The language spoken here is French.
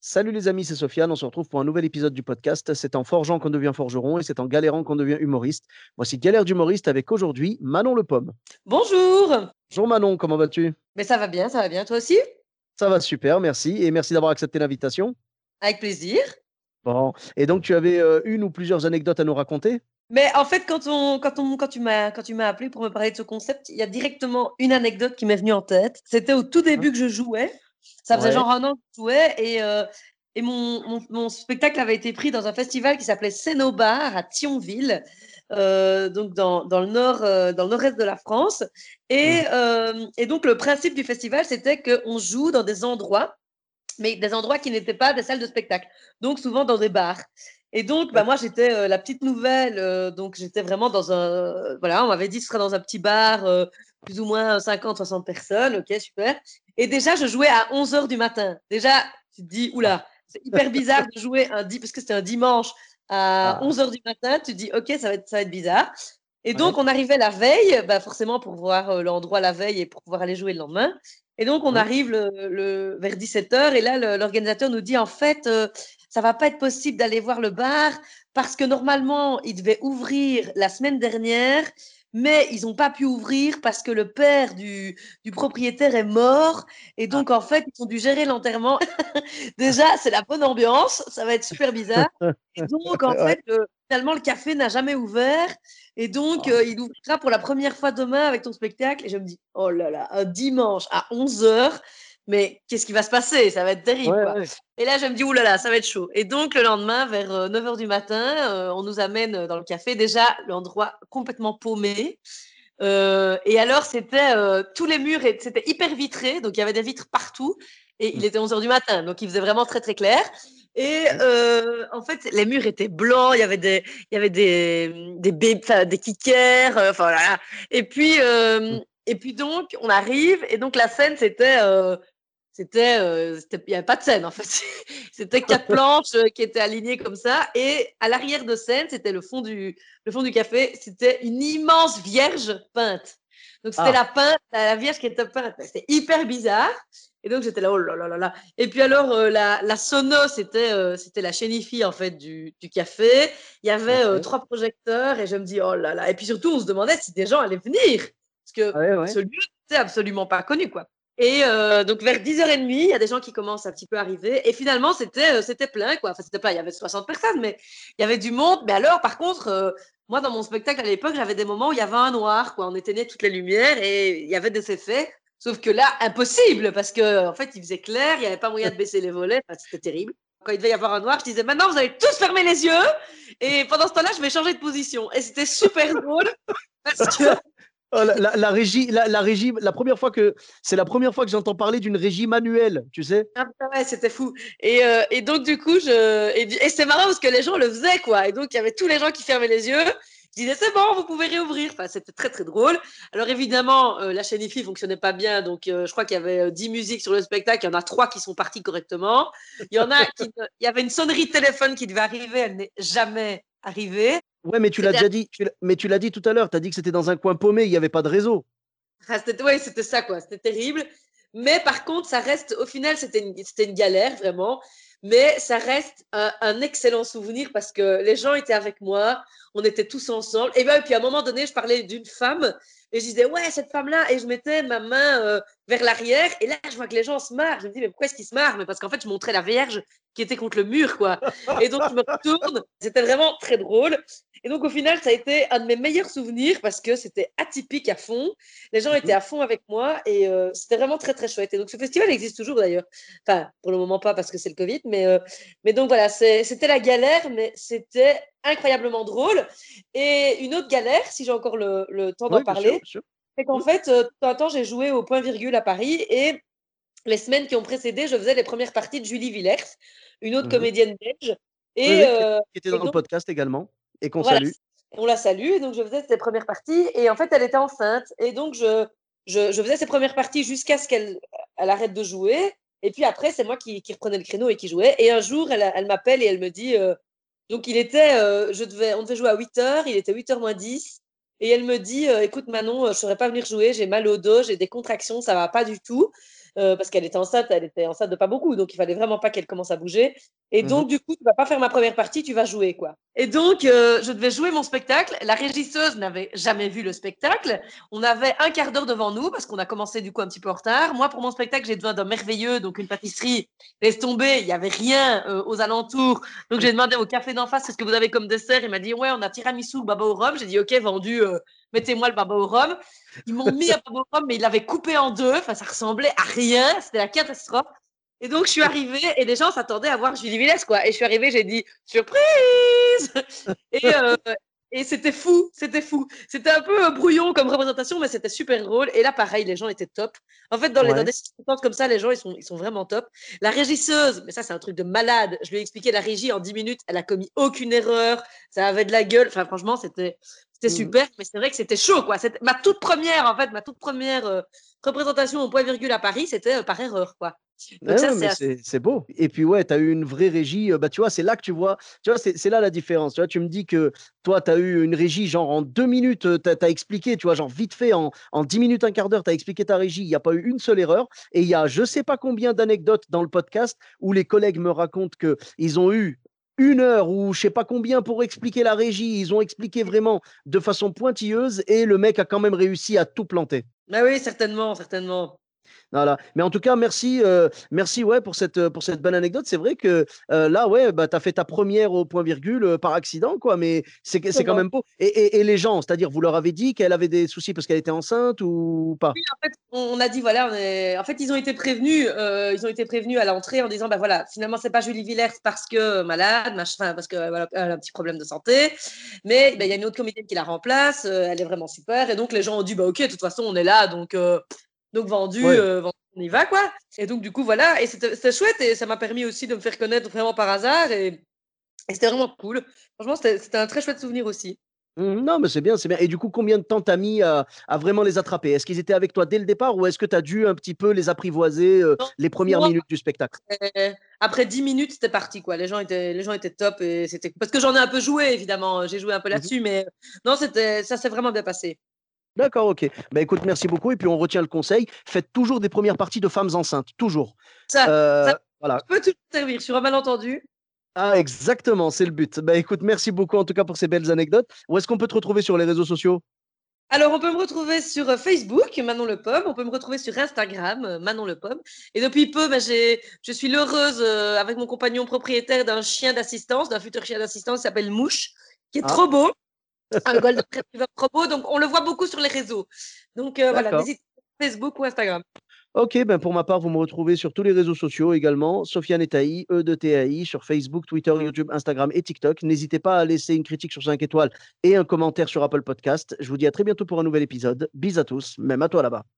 Salut les amis, c'est Sofiane. On se retrouve pour un nouvel épisode du podcast. C'est en forgeant qu'on devient forgeron et c'est en galérant qu'on devient humoriste. Voici Galère d'humoriste avec aujourd'hui Manon Le Pomme. Bonjour! Bonjour Manon, comment vas-tu? Mais ça va bien, toi aussi? Ça va super, merci. Et merci d'avoir accepté l'invitation. Avec plaisir. Bon, et donc tu avais une ou plusieurs anecdotes à nous raconter? Mais en fait, quand tu m'as appelé pour me parler de ce concept, il y a directement une anecdote qui m'est venue en tête. C'était au tout Hein. début que je jouais. Ça faisait Ouais. genre un an que je jouais et mon spectacle avait été pris dans un festival qui s'appelait Scénobar à Thionville, donc dans le nord, dans le nord-est de la France. Mhm. Et donc, le principe du festival, c'était qu'on joue dans des endroits, mais des endroits qui n'étaient pas des salles de spectacle, donc souvent dans des bars. Et donc, bah, moi, D'accord. j'étais la petite nouvelle, donc j'étais vraiment dans un... Voilà, on m'avait dit que ce serait dans un petit bar, plus ou moins 50, 60 personnes, ok, super. Et déjà, je jouais à 11 h du matin. Déjà, tu te dis, Ah. oula, c'est hyper bizarre de jouer parce que c'était un dimanche à Ah. 11 h du matin, tu te dis, ok, ça va être bizarre. Et Ouais. donc, on arrivait la veille, bah, forcément pour voir l'endroit la veille et pour pouvoir aller jouer le lendemain. Et donc, on Hein. arrive vers 17 h et là, l'organisateur nous dit, en fait, ça va pas être possible d'aller voir le bar parce que normalement, il devait ouvrir la semaine dernière, mais ils n'ont pas pu ouvrir parce que le père du propriétaire est mort. Et Ah. donc, en fait, ils ont dû gérer l'enterrement. Déjà, c'est la bonne ambiance, ça va être super bizarre. Et donc, en Ouais. fait, finalement, le café n'a jamais ouvert. Et donc, Ah. il ouvrira pour la première fois demain avec ton spectacle. Et je me dis, oh là là, un dimanche à 11 h, mais qu'est-ce qui va se passer? Ça va être terrible, Ouais, quoi. ouais. Et là, je me dis, ouh là là, ça va être chaud. Et donc, le lendemain, vers 9 h du matin, on nous amène dans le café. Déjà, l'endroit complètement paumé. Et alors, c'était tous les murs, c'était hyper vitré. Donc, il y avait des vitres partout. Et il Mhm. était 11 h du matin. Donc, il faisait vraiment très, très clair. Et Ouais. en fait, les murs étaient blancs. Il y avait des kickers. Enfin, voilà. Mhm. Et puis donc, on arrive. Et donc, la scène, il n'y avait pas de scène en fait. C'était 4 planches qui étaient alignées comme ça. Et à l'arrière de scène, c'était le fond du café. C'était une immense vierge peinte. Donc c'était Ah. la vierge qui était peinte. C'était hyper bizarre. Et donc j'étais là, oh là là là là. Et puis alors, la sono, c'était la chénifie en fait du café. Il y avait Ok. 3 projecteurs et je me dis, oh là là. Et puis surtout, on se demandait si des gens allaient venir. Parce que Ouais, ouais. ce lieu n'était absolument pas connu, quoi. Et donc vers 10 h 30, il y a des gens qui commencent un petit peu à arriver. Et finalement, c'était plein, quoi. Enfin, c'était plein, il y avait 60 personnes, mais il y avait du monde. Mais alors, par contre, moi, dans mon spectacle à l'époque, j'avais des moments où il y avait un noir, quoi. On éteignait toutes les lumières et il y avait des effets. Sauf que là, impossible, parce que en fait, il faisait clair, il n'y avait pas moyen de baisser les volets. Enfin, c'était terrible. Quand il devait y avoir un noir, je disais, maintenant, vous allez tous fermer les yeux. Et pendant ce temps-là, je vais changer de position. Et c'était super drôle parce que Oh, la régie, la régie, c'est la première fois que j'entends parler d'une régie manuelle, tu sais. ah, ouais, c'était fou. Et donc, du coup, et c'est marrant parce que les gens le faisaient, quoi. Et donc, il y avait tous les gens qui fermaient les yeux. Je disais, c'est bon, vous pouvez réouvrir. Enfin, c'était très, très drôle. Alors, évidemment, la chaîne IFI fonctionnait pas bien. Donc, je crois qu'il y avait 10 musiques sur le spectacle. Il y en a 3 qui sont parties correctement. Il y avait une sonnerie de téléphone qui devait arriver. Elle n'est jamais arrivée. Ouais, mais tu l'as C'était déjà dit, mais tu l'as dit tout à l'heure, tu as dit que c'était dans un coin paumé, il n'y avait pas de réseau. Ouais, c'était ça, quoi. C'était terrible. Mais par contre, ça reste, au final, c'était une galère, vraiment. Mais ça reste un excellent souvenir parce que les gens étaient avec moi, on était tous ensemble. Et puis à un moment donné, je parlais d'une femme et je disais, ouais, cette femme-là. Et je mettais ma main vers l'arrière. Et là, je vois que les gens se marrent. Je me dis, mais pourquoi est-ce qu'ils se marrent? Mais parce qu'en fait, je montrais la Vierge qui était contre le mur, quoi. Et donc, je me retourne. C'était vraiment très drôle. Et donc, au final, ça a été un de mes meilleurs souvenirs parce que c'était atypique à fond. Les gens étaient Mhm. à fond avec moi et c'était vraiment très, très chouette. Et donc, ce festival existe toujours d'ailleurs. Enfin, pour le moment, pas parce que c'est le Covid, mais donc voilà, c'était la galère, mais c'était incroyablement drôle. Et une autre galère, si j'ai encore le temps d'en Oui, bien sûr, bien parler, sûr. c'est qu'en Mhm. fait, tout un temps, j'ai joué au Point Virgule à Paris et les semaines qui ont précédé, je faisais les premières parties de Julie Villers, une autre Mhm. comédienne belge. Oui, Et, oui, euh, qui était et dans le donc, podcast également, et qu'on voilà, salue. on la salue. Et donc, je faisais ses premières parties. Et en fait, elle était enceinte. Et donc, je faisais ses premières parties jusqu'à ce qu'elle arrête de jouer. Et puis après, c'est moi qui reprenais le créneau et qui jouais. Et un jour, elle m'appelle et elle me dit, donc on devait jouer à 8 h, il était 8 h moins 10. Et elle me dit, écoute Manon, je ne saurais pas venir jouer, j'ai mal au dos, j'ai des contractions, ça ne va pas du tout. parce qu'elle était enceinte de pas beaucoup, donc il fallait vraiment pas qu'elle commence à bouger. Et Mhm. donc, du coup, tu vas pas faire ma première partie, tu vas jouer, quoi. Et donc, je devais jouer mon spectacle. La régisseuse n'avait jamais vu le spectacle. On avait un quart d'heure devant nous, parce qu'on a commencé, du coup, un petit peu en retard. Moi, pour mon spectacle, j'ai besoin d'un merveilleux, donc une pâtisserie. Laisse tomber, il y avait rien aux alentours. Donc, j'ai demandé au café d'en face, qu'est-ce que vous avez comme dessert? Il m'a dit, ouais, on a tiramisu, baba au rhum. J'ai dit, ok, vendu, mettez-moi le baba au rhum. Ils m'ont mis un baba au rhum, mais ils l'avaient coupé en deux. Enfin, ça ressemblait à rien. C'était la catastrophe. Et donc, je suis arrivée et les gens s'attendaient à voir Julie Villers, quoi. Et je suis arrivée, j'ai dit surprise. Et, euh, et c'était fou, c'était fou. C'était un peu brouillon comme représentation, mais c'était super drôle. Et là, pareil, les gens étaient top. En fait, dans Ouais. des circonstances comme ça, les gens, ils sont vraiment top. La régisseuse, mais ça, c'est un truc de malade. Je lui ai expliqué la régie en 10 minutes. Elle a commis aucune erreur. Ça avait de la gueule. Enfin, franchement, c'était Mhm. super. Mais c'est vrai que c'était chaud, quoi. C'était ma toute première, en fait, ma toute première représentation au point virgule à Paris, c'était par erreur, quoi. Donc Ouais, ça, ouais, c'est mais assez... c'est beau. Et puis, ouais, tu as eu une vraie régie. Bah, tu vois, c'est là que tu vois, c'est là la différence. Tu vois, tu me dis que toi, tu as eu une régie, genre en 2 minutes, tu as expliqué, tu vois, genre vite fait, en 10 minutes, un quart d'heure, tu as expliqué ta régie. Il n'y a pas eu une seule erreur. Et il y a je sais pas combien d'anecdotes dans le podcast où les collègues me racontent qu'ils ont eu 1 heure ou je sais pas combien pour expliquer la régie. Ils ont expliqué vraiment de façon pointilleuse et le mec a quand même réussi à tout planter. Ah oui, certainement, certainement. Voilà. Mais en tout cas, merci ouais, pour cette bonne anecdote. C'est vrai que là, ouais, bah, tu as fait ta première au point virgule par accident, quoi, mais c'est quand Comment? même beau. Et les gens, c'est-à-dire, vous leur avez dit qu'elle avait des soucis parce qu'elle était enceinte ou pas? En fait, on a dit, voilà, en fait, ils ont été prévenus à l'entrée en disant, bah voilà, finalement, c'est pas Julie Villers parce que malade, machin, parce que voilà, elle a un petit problème de santé, mais bah, il y a une autre comédienne qui la remplace, elle est vraiment super, et donc les gens ont dit, bah ok, de toute façon, on est là, donc vendu, Ouais. on y va, quoi. Et donc, du coup, voilà, et c'était chouette, et ça m'a permis aussi de me faire connaître vraiment par hasard, et c'était vraiment cool. Franchement, c'était un très chouette souvenir aussi. Non, mais c'est bien, c'est bien. Et du coup, combien de temps t'as mis à vraiment les attraper? Est-ce qu'ils étaient avec toi dès le départ ou est-ce que tu as dû un petit peu les apprivoiser Non, les premières non, minutes du spectacle? après 10 minutes, c'était parti, quoi. Les gens étaient top et c'était parce que j'en ai un peu joué, évidemment. J'ai joué un peu Mhm. là-dessus, mais non, ça s'est vraiment bien passé. D'accord, ok. Bah écoute, merci beaucoup. Et puis on retient le conseil. Faites toujours des premières parties de femmes enceintes. Toujours. Ça Voilà. peut toujours servir sur un malentendu. Ah, exactement, c'est le but. Bah écoute, merci beaucoup en tout cas pour ces belles anecdotes. Où est-ce qu'on peut te retrouver sur les réseaux sociaux? Alors, on peut me retrouver sur Facebook, Manon Le Pomme. On peut me retrouver sur Instagram, Manon Le Pomme. Et depuis peu, je suis l'heureuse avec mon compagnon propriétaire d'un chien d'assistance, d'un futur chien d'assistance qui s'appelle Mouche, qui est Ah, trop beau, un Golden Retriever trop beau. Donc, on le voit beaucoup sur les réseaux. Donc, voilà, d'accord. n'hésitez pas, Facebook ou Instagram. Ok, ben pour ma part, vous me retrouvez sur tous les réseaux sociaux également. Sofiane Etaï, E de TAI, sur Facebook, Twitter, YouTube, Instagram et TikTok. N'hésitez pas à laisser une critique sur 5 étoiles et un commentaire sur Apple Podcast. Je vous dis à très bientôt pour un nouvel épisode. Bis à tous, même à toi là-bas.